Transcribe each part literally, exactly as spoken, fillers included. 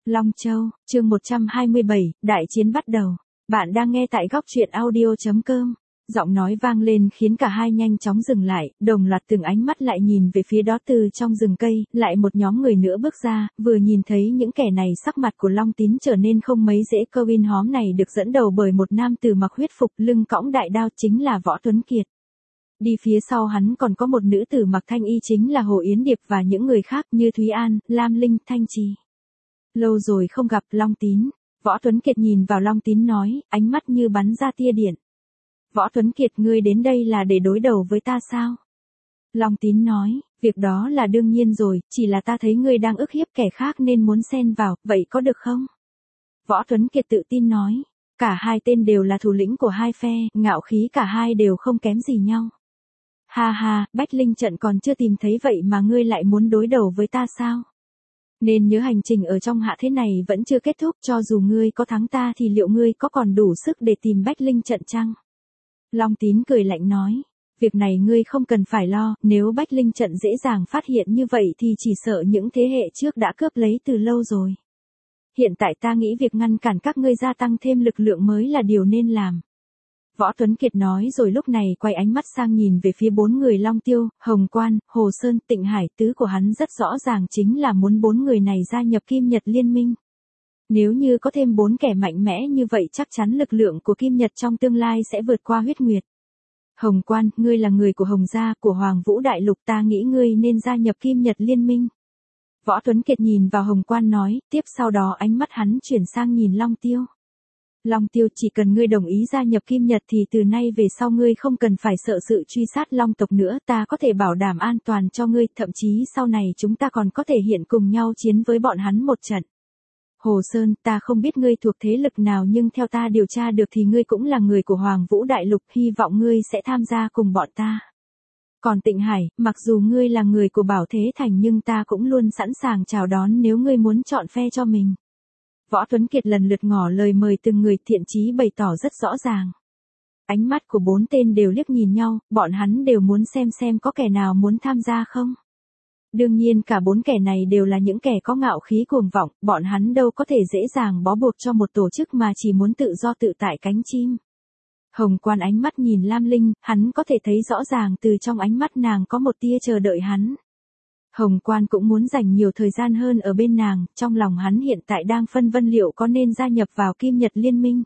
Long Châu, chương một trăm hai mươi bảy, đại chiến bắt đầu. Bạn đang nghe tại góc truyện audio chấm com. Giọng nói vang lên khiến cả hai nhanh chóng dừng lại, đồng loạt từng ánh mắt lại nhìn về phía đó. Từ trong rừng cây, lại một nhóm người nữa bước ra, vừa nhìn thấy những kẻ này sắc mặt của Long Tín trở nên không mấy dễ. Câu in hóm này được dẫn đầu bởi một nam tử mặc huyết phục, lưng cõng đại đao, chính là Võ Tuấn Kiệt. Đi phía sau hắn còn có một nữ tử mặc thanh y, chính là Hồ Yến Điệp, và những người khác như Thúy An, Lam Linh, Thanh Trì. Lâu rồi không gặp, Long Tín. Võ Tuấn Kiệt nhìn vào Long Tín nói, ánh mắt như bắn ra tia điện. Võ Tuấn Kiệt, ngươi đến đây là để đối đầu với ta sao? Long Tín nói, việc đó là đương nhiên rồi, chỉ là ta thấy ngươi đang ức hiếp kẻ khác nên muốn xen vào, vậy có được không? Võ Tuấn Kiệt tự tin nói, cả hai tên đều là thủ lĩnh của hai phe, ngạo khí cả hai đều không kém gì nhau. Ha ha, Bách Linh trận còn chưa tìm thấy vậy mà ngươi lại muốn đối đầu với ta sao? Nên nhớ hành trình ở trong hạ thế này vẫn chưa kết thúc, cho dù ngươi có thắng ta thì liệu ngươi có còn đủ sức để tìm Bách Linh trận chăng? Long Tín cười lạnh nói, việc này ngươi không cần phải lo, nếu Bách Linh trận dễ dàng phát hiện như vậy thì chỉ sợ những thế hệ trước đã cướp lấy từ lâu rồi. Hiện tại ta nghĩ việc ngăn cản các ngươi gia tăng thêm lực lượng mới là điều nên làm. Võ Tuấn Kiệt nói rồi lúc này quay ánh mắt sang nhìn về phía bốn người Long Tiêu, Hồng Quan, Hồ Sơn, Tịnh Hải. Tứ của hắn rất rõ ràng chính là muốn bốn người này gia nhập Kim Nhật Liên minh. Nếu như có thêm bốn kẻ mạnh mẽ như vậy chắc chắn lực lượng của Kim Nhật trong tương lai sẽ vượt qua Huyết Nguyệt. Hồng Quan, ngươi là người của Hồng gia, của Hoàng Vũ Đại Lục, ta nghĩ ngươi nên gia nhập Kim Nhật Liên minh. Võ Tuấn Kiệt nhìn vào Hồng Quan nói, tiếp sau đó ánh mắt hắn chuyển sang nhìn Long Tiêu. Long Tiêu, chỉ cần ngươi đồng ý gia nhập Kim Nhật thì từ nay về sau ngươi không cần phải sợ sự truy sát Long tộc nữa, ta có thể bảo đảm an toàn cho ngươi, thậm chí sau này chúng ta còn có thể hiện cùng nhau chiến với bọn hắn một trận. Hồ Sơn, ta không biết ngươi thuộc thế lực nào nhưng theo ta điều tra được thì ngươi cũng là người của Hoàng Vũ Đại Lục, hy vọng ngươi sẽ tham gia cùng bọn ta. Còn Tịnh Hải, mặc dù ngươi là người của Bảo Thế Thành nhưng ta cũng luôn sẵn sàng chào đón nếu ngươi muốn chọn phe cho mình. Võ Tuấn Kiệt lần lượt ngỏ lời mời từng người, thiện chí bày tỏ rất rõ ràng. Ánh mắt của bốn tên đều liếc nhìn nhau, bọn hắn đều muốn xem xem có kẻ nào muốn tham gia không. Đương nhiên cả bốn kẻ này đều là những kẻ có ngạo khí cuồng vọng, bọn hắn đâu có thể dễ dàng bó buộc cho một tổ chức mà chỉ muốn tự do tự tại cánh chim. Hồng Quan ánh mắt nhìn Lam Linh, hắn có thể thấy rõ ràng từ trong ánh mắt nàng có một tia chờ đợi hắn. Hồng Quan cũng muốn dành nhiều thời gian hơn ở bên nàng, trong lòng hắn hiện tại đang phân vân liệu có nên gia nhập vào Kim Nhật Liên minh.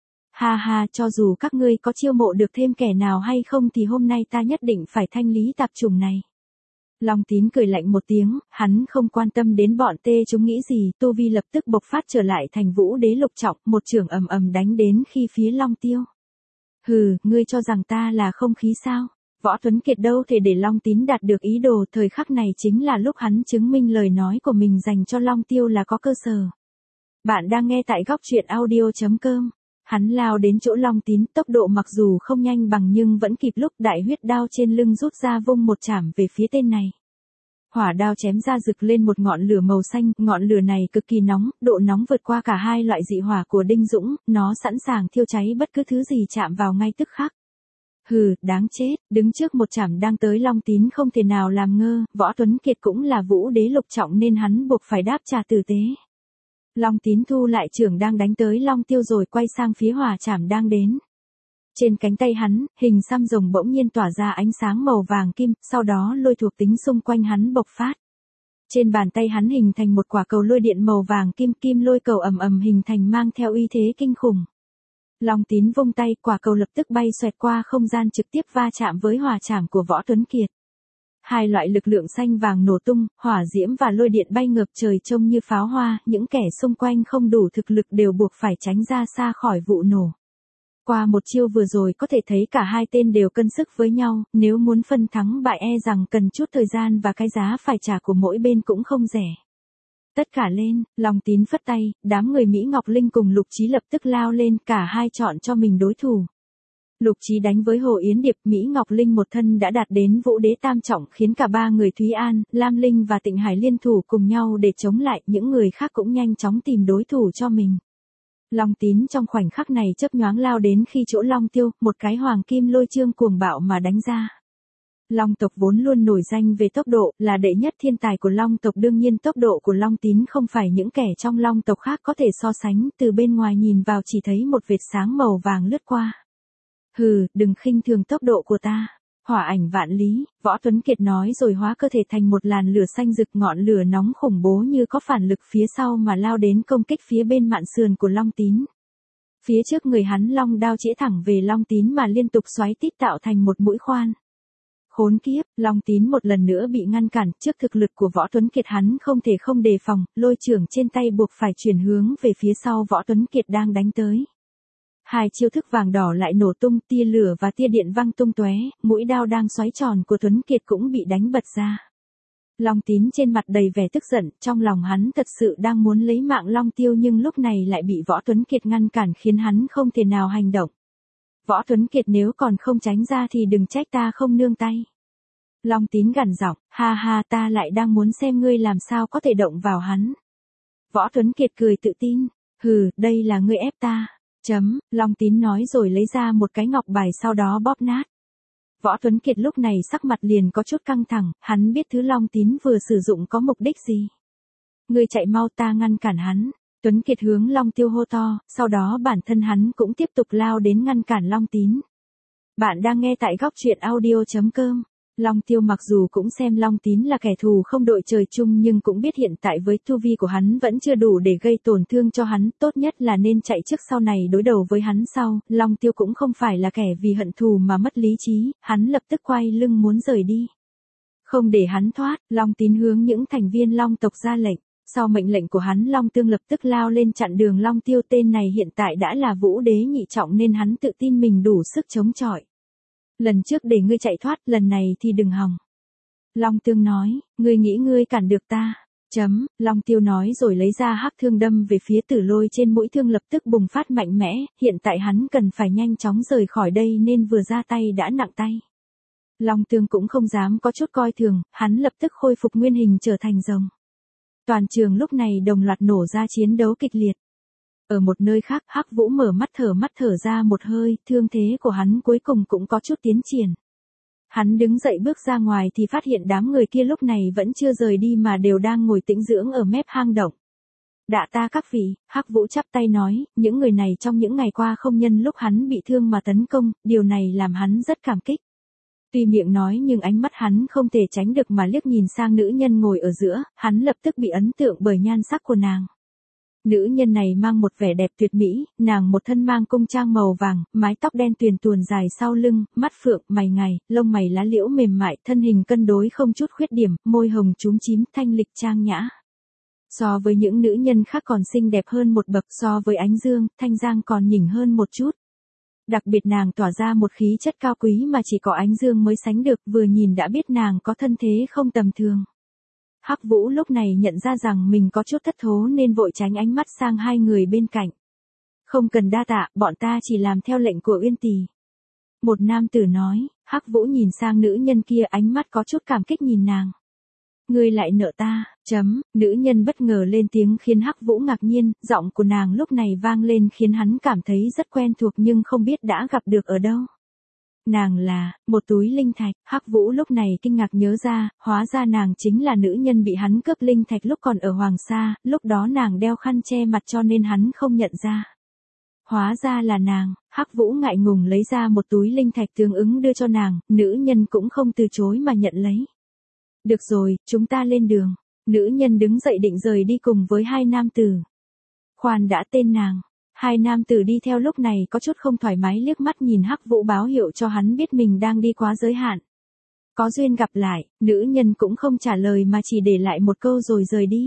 Ha ha, cho dù các ngươi có chiêu mộ được thêm kẻ nào hay không thì hôm nay ta nhất định phải thanh lý tạp chủng này. Long Tín cười lạnh một tiếng, hắn không quan tâm đến bọn tê chúng nghĩ gì, tu vi lập tức bộc phát trở lại thành Vũ Đế lục trọng, một chưởng ầm ầm đánh đến khi phía Long Tiêu. Hừ, ngươi cho rằng ta là không khí sao? Võ Tuấn Kiệt đâu thể để Long Tín đạt được ý đồ, thời khắc này chính là lúc hắn chứng minh lời nói của mình dành cho Long Tiêu là có cơ sở. Bạn đang nghe tại góc truyện audio chấm com. Hắn lao đến chỗ Long Tín, tốc độ mặc dù không nhanh bằng nhưng vẫn kịp lúc, đại huyết đao trên lưng rút ra vung một chảm về phía tên này. Hỏa đao chém ra rực lên một ngọn lửa màu xanh, ngọn lửa này cực kỳ nóng, độ nóng vượt qua cả hai loại dị hỏa của Đinh Dũng, nó sẵn sàng thiêu cháy bất cứ thứ gì chạm vào ngay tức khắc. Hừ, đáng chết, đứng trước một chảm đang tới Long Tín không thể nào làm ngơ, Võ Tuấn Kiệt cũng là Vũ Đế lục trọng nên hắn buộc phải đáp trả tử tế. Long Tín thu lại chưởng đang đánh tới Long Tiêu rồi quay sang phía hỏa chảm đang đến. Trên cánh tay hắn, hình xăm rồng bỗng nhiên tỏa ra ánh sáng màu vàng kim, sau đó lôi thuộc tính xung quanh hắn bộc phát. Trên bàn tay hắn hình thành một quả cầu lôi điện màu vàng kim, kim lôi cầu ầm ầm hình thành mang theo uy thế kinh khủng. Long Tín vung tay, quả cầu lập tức bay xoẹt qua không gian trực tiếp va chạm với hỏa chảm của Võ Tuấn Kiệt. Hai loại lực lượng xanh vàng nổ tung, hỏa diễm và lôi điện bay ngược trời trông như pháo hoa, những kẻ xung quanh không đủ thực lực đều buộc phải tránh ra xa khỏi vụ nổ. Qua một chiêu vừa rồi có thể thấy cả hai tên đều cân sức với nhau, nếu muốn phân thắng bại e rằng cần chút thời gian và cái giá phải trả của mỗi bên cũng không rẻ. Tất cả lên, Long Tín phất tay, đám người Mỹ Ngọc Linh cùng Lục Chí lập tức lao lên, cả hai chọn cho mình đối thủ. Lục Chí đánh với Hồ Yến Điệp, Mỹ Ngọc Linh một thân đã đạt đến Vũ Đế tam trọng, khiến cả ba người Thúy An, Lam Linh và Tịnh Hải liên thủ cùng nhau để chống lại, những người khác cũng nhanh chóng tìm đối thủ cho mình. Long Tín trong khoảnh khắc này chớp nhoáng lao đến khi chỗ Long Tiêu, một cái hoàng kim lôi chương cuồng bạo mà đánh ra. Long tộc vốn luôn nổi danh về tốc độ, là đệ nhất thiên tài của Long tộc, đương nhiên tốc độ của Long Tín không phải những kẻ trong Long tộc khác có thể so sánh, từ bên ngoài nhìn vào chỉ thấy một vệt sáng màu vàng lướt qua. Hừ, đừng khinh thường tốc độ của ta. Hỏa ảnh vạn lý, Võ Tuấn Kiệt nói rồi hóa cơ thể thành một làn lửa xanh rực, ngọn lửa nóng khủng bố như có phản lực phía sau mà lao đến công kích phía bên mạn sườn của Long Tín. Phía trước người hắn long đao chĩa thẳng về Long Tín mà liên tục xoáy tít tạo thành một mũi khoan. Khốn kiếp, Long Tín một lần nữa bị ngăn cản, trước thực lực của Võ Tuấn Kiệt hắn không thể không đề phòng, lôi chưởng trên tay buộc phải chuyển hướng về phía sau Võ Tuấn Kiệt đang đánh tới. Hai chiêu thức vàng đỏ lại nổ tung, tia lửa và tia điện văng tung tóe, mũi đao đang xoáy tròn của Tuấn Kiệt cũng bị đánh bật ra. Long Tín trên mặt đầy vẻ tức giận, trong lòng hắn thật sự đang muốn lấy mạng Long Tiêu nhưng lúc này lại bị Võ Tuấn Kiệt ngăn cản khiến hắn không thể nào hành động. Võ Tuấn Kiệt nếu còn không tránh ra thì đừng trách ta không nương tay. Long Tín gằn giọng, ha ha, ta lại đang muốn xem ngươi làm sao có thể động vào hắn. Võ Tuấn Kiệt cười tự tin, hừ, đây là ngươi ép ta. Chấm, Long Tín nói rồi lấy ra một cái ngọc bài sau đó bóp nát. Võ Tuấn Kiệt lúc này sắc mặt liền có chút căng thẳng, hắn biết thứ Long Tín vừa sử dụng có mục đích gì. Ngươi chạy mau, ta ngăn cản hắn. Tuấn Kiệt hướng Long Tiêu hô to, sau đó bản thân hắn cũng tiếp tục lao đến ngăn cản Long Tín. Bạn đang nghe tại góc truyện audio chấm com. Long Tiêu mặc dù cũng xem Long Tín là kẻ thù không đội trời chung nhưng cũng biết hiện tại với tu vi của hắn vẫn chưa đủ để gây tổn thương cho hắn, tốt nhất là nên chạy trước sau này đối đầu với hắn sau. Long Tiêu cũng không phải là kẻ vì hận thù mà mất lý trí, hắn lập tức quay lưng muốn rời đi. Không để hắn thoát, Long Tín hướng những thành viên Long tộc ra lệnh. Sau mệnh lệnh của hắn, Long Tương lập tức lao lên chặn đường Long Tiêu, tên này hiện tại đã là vũ đế nhị trọng nên hắn tự tin mình đủ sức chống chọi. Lần trước để ngươi chạy thoát, lần này thì đừng hòng. Long Tương nói, ngươi nghĩ ngươi cản được ta. Chấm, Long Tiêu nói rồi lấy ra hắc thương đâm về phía Tử Lôi, trên mũi thương lập tức bùng phát mạnh mẽ, hiện tại hắn cần phải nhanh chóng rời khỏi đây nên vừa ra tay đã nặng tay. Long Tương cũng không dám có chút coi thường, hắn lập tức khôi phục nguyên hình trở thành rồng. Toàn trường lúc này đồng loạt nổ ra chiến đấu kịch liệt. Ở một nơi khác, Hắc Vũ mở mắt thở mắt thở ra một hơi, thương thế của hắn cuối cùng cũng có chút tiến triển. Hắn đứng dậy bước ra ngoài thì phát hiện đám người kia lúc này vẫn chưa rời đi mà đều đang ngồi tĩnh dưỡng ở mép hang động. Đạ ta các vị, Hắc Vũ chắp tay nói, những người này trong những ngày qua không nhân lúc hắn bị thương mà tấn công, điều này làm hắn rất cảm kích. Tuy miệng nói nhưng ánh mắt hắn không thể tránh được mà liếc nhìn sang nữ nhân ngồi ở giữa, hắn lập tức bị ấn tượng bởi nhan sắc của nàng. Nữ nhân này mang một vẻ đẹp tuyệt mỹ, nàng một thân mang cung trang màu vàng, mái tóc đen tuyền tuồn dài sau lưng, mắt phượng, mày ngài, lông mày lá liễu mềm mại, thân hình cân đối không chút khuyết điểm, môi hồng chúm chím, thanh lịch trang nhã. So với những nữ nhân khác còn xinh đẹp hơn một bậc, so với Ánh Dương, Thanh Giang còn nhỉnh hơn một chút. Đặc biệt nàng tỏa ra một khí chất cao quý mà chỉ có Ánh Dương mới sánh được, vừa nhìn đã biết nàng có thân thế không tầm thường. Hắc Vũ lúc này nhận ra rằng mình có chút thất thố nên vội tránh ánh mắt sang hai người bên cạnh. Không cần đa tạ, bọn ta chỉ làm theo lệnh của Uyên Tỷ. Một nam tử nói, Hắc Vũ nhìn sang nữ nhân kia, ánh mắt có chút cảm kích nhìn nàng. Ngươi lại nợ ta, chấm, nữ nhân bất ngờ lên tiếng khiến Hắc Vũ ngạc nhiên, giọng của nàng lúc này vang lên khiến hắn cảm thấy rất quen thuộc nhưng không biết đã gặp được ở đâu. Nàng là, một túi linh thạch, Hắc Vũ lúc này kinh ngạc nhớ ra, hóa ra nàng chính là nữ nhân bị hắn cướp linh thạch lúc còn ở Hoàng Sa, lúc đó nàng đeo khăn che mặt cho nên hắn không nhận ra. Hóa ra là nàng, Hắc Vũ ngại ngùng lấy ra một túi linh thạch tương ứng đưa cho nàng, nữ nhân cũng không từ chối mà nhận lấy. Được rồi, chúng ta lên đường. Nữ nhân đứng dậy định rời đi cùng với hai nam tử. Khoan đã, tên nàng. Hai nam tử đi theo lúc này có chút không thoải mái liếc mắt nhìn Hắc Vũ báo hiệu cho hắn biết mình đang đi quá giới hạn. Có duyên gặp lại, nữ nhân cũng không trả lời mà chỉ để lại một câu rồi rời đi.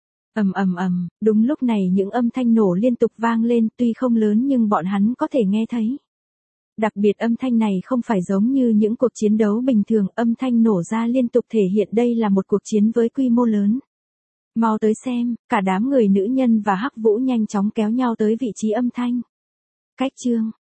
Ầm ầm ầm, đúng lúc này những âm thanh nổ liên tục vang lên, tuy không lớn nhưng bọn hắn có thể nghe thấy. Đặc biệt âm thanh này không phải giống như những cuộc chiến đấu bình thường, âm thanh nổ ra liên tục thể hiện đây là một cuộc chiến với quy mô lớn. Mau tới xem, cả đám người nữ nhân và Hắc Vũ nhanh chóng kéo nhau tới vị trí âm thanh. Cách chương,